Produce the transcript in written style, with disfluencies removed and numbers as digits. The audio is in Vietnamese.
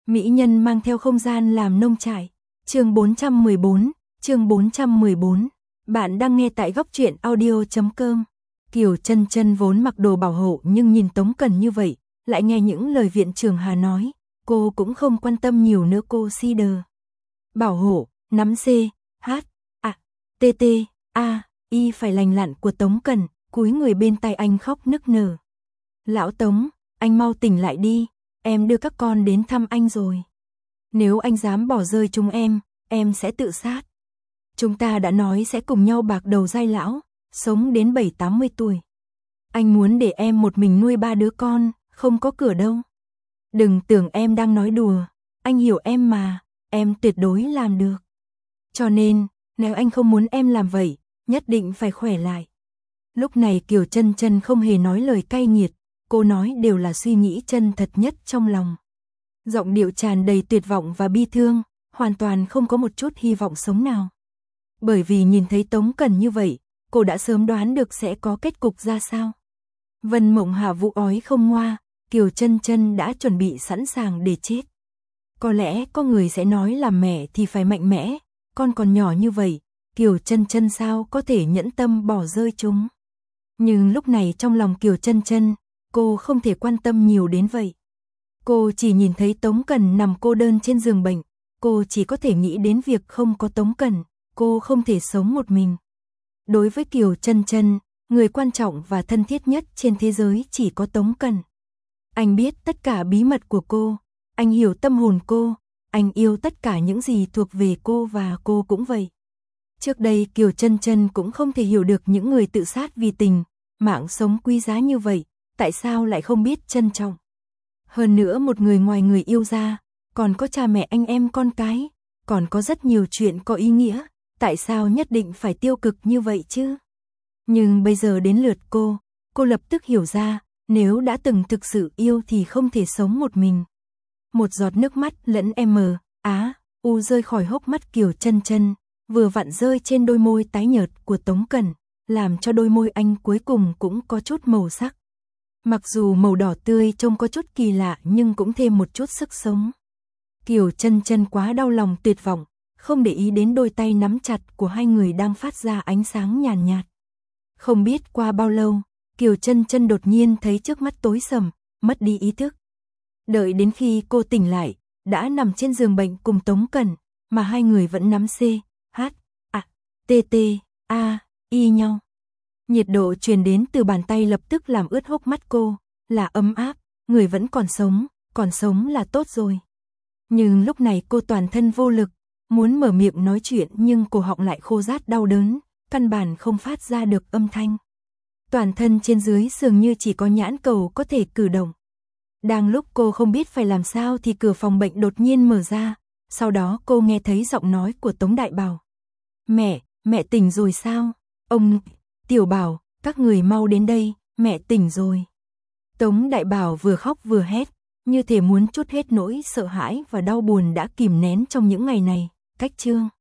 Mỹ nhân mang theo không gian làm nông trại. Chương 414. Bạn đang nghe tại góc truyện audio.com. Kiều Chân Chân vốn mặc đồ bảo hộ nhưng nhìn Tống Cần như vậy, lại nghe những lời viện trưởng Hà nói, cô cũng không quan tâm nhiều nữa. Cô si đờ. Bảo hộ, nắm C, H, A, T, T, A, Y phải lành lặn của Tống Cần, cúi người bên tay anh khóc nức nở. Lão Tống, anh mau tỉnh lại đi, em đưa các con đến thăm anh rồi. Nếu anh dám bỏ rơi chúng em sẽ tự sát. Chúng ta đã nói sẽ cùng nhau bạc đầu giai lão, sống đến 70-80 tuổi. Anh muốn để em một mình nuôi 3 đứa con, không có cửa đâu. Đừng tưởng em đang nói đùa, anh hiểu em mà, em tuyệt đối làm được. Cho nên, nếu anh không muốn em làm vậy, nhất định phải khỏe lại. Lúc này Kiều Chân Chân không hề nói lời cay nghiệt, cô nói đều là suy nghĩ chân thật nhất trong lòng. Giọng điệu tràn đầy tuyệt vọng và bi thương, hoàn toàn không có một chút hy vọng sống nào. Bởi vì nhìn thấy Tống Cần như vậy, cô đã sớm đoán được sẽ có kết cục ra sao. Vân Mộng Hạ vụ ói không ngoa, Kiều Chân Chân đã chuẩn bị sẵn sàng để chết. Có lẽ có người sẽ nói làm mẹ thì phải mạnh mẽ, con còn nhỏ như vậy, Kiều Chân Chân sao có thể nhẫn tâm bỏ rơi chúng. Nhưng lúc này trong lòng Kiều Chân Chân, cô không thể quan tâm nhiều đến vậy. Cô chỉ nhìn thấy Tống Cần nằm cô đơn trên giường bệnh, cô chỉ có thể nghĩ đến việc không có Tống Cần, cô không thể sống một mình. Đối với Kiều Chân Chân, người quan trọng và thân thiết nhất trên thế giới chỉ có Tống Cần. Anh biết tất cả bí mật của cô, anh hiểu tâm hồn cô, anh yêu tất cả những gì thuộc về cô và cô cũng vậy. Trước đây Kiều Chân Chân cũng không thể hiểu được những người tự sát vì tình, mạng sống quý giá như vậy, tại sao lại không biết trân trọng. Hơn nữa một người ngoài người yêu ra, còn có cha mẹ anh em con cái, còn có rất nhiều chuyện có ý nghĩa, tại sao nhất định phải tiêu cực như vậy chứ? Nhưng bây giờ đến lượt cô lập tức hiểu ra, nếu đã từng thực sự yêu thì không thể sống một mình. Một giọt nước mắt lẫn u rơi khỏi hốc mắt Kiều Chân Chân, vừa vặn rơi trên đôi môi tái nhợt của Tống Cần, làm cho đôi môi anh cuối cùng cũng có chút màu sắc. Mặc dù màu đỏ tươi trông có chút kỳ lạ nhưng cũng thêm một chút sức sống. Kiều Chân Chân quá đau lòng tuyệt vọng, không để ý đến đôi tay nắm chặt của hai người đang phát ra ánh sáng nhàn nhạt. Không biết qua bao lâu, Kiều Chân Chân đột nhiên thấy trước mắt tối sầm, mất đi ý thức. Đợi đến khi cô tỉnh lại, đã nằm trên giường bệnh cùng Tống Cần, mà hai người vẫn nắm C, H, A, T, T, A, Y nhau. Nhiệt độ truyền đến từ bàn tay lập tức làm ướt hốc mắt cô, là ấm áp, người vẫn còn sống là tốt rồi. Nhưng lúc này cô toàn thân vô lực, muốn mở miệng nói chuyện nhưng cổ họng lại khô rát đau đớn, căn bản không phát ra được âm thanh. Toàn thân trên dưới dường như chỉ có nhãn cầu có thể cử động. Đang lúc cô không biết phải làm sao thì cửa phòng bệnh đột nhiên mở ra, sau đó cô nghe thấy giọng nói của Tống Đại Bảo. Mẹ tỉnh rồi sao? Ông, Tiểu Bảo, các người mau đến đây, mẹ tỉnh rồi. Tống Đại Bảo vừa khóc vừa hét, như thể muốn trút hết nỗi sợ hãi và đau buồn đã kìm nén trong những ngày này. Cách chương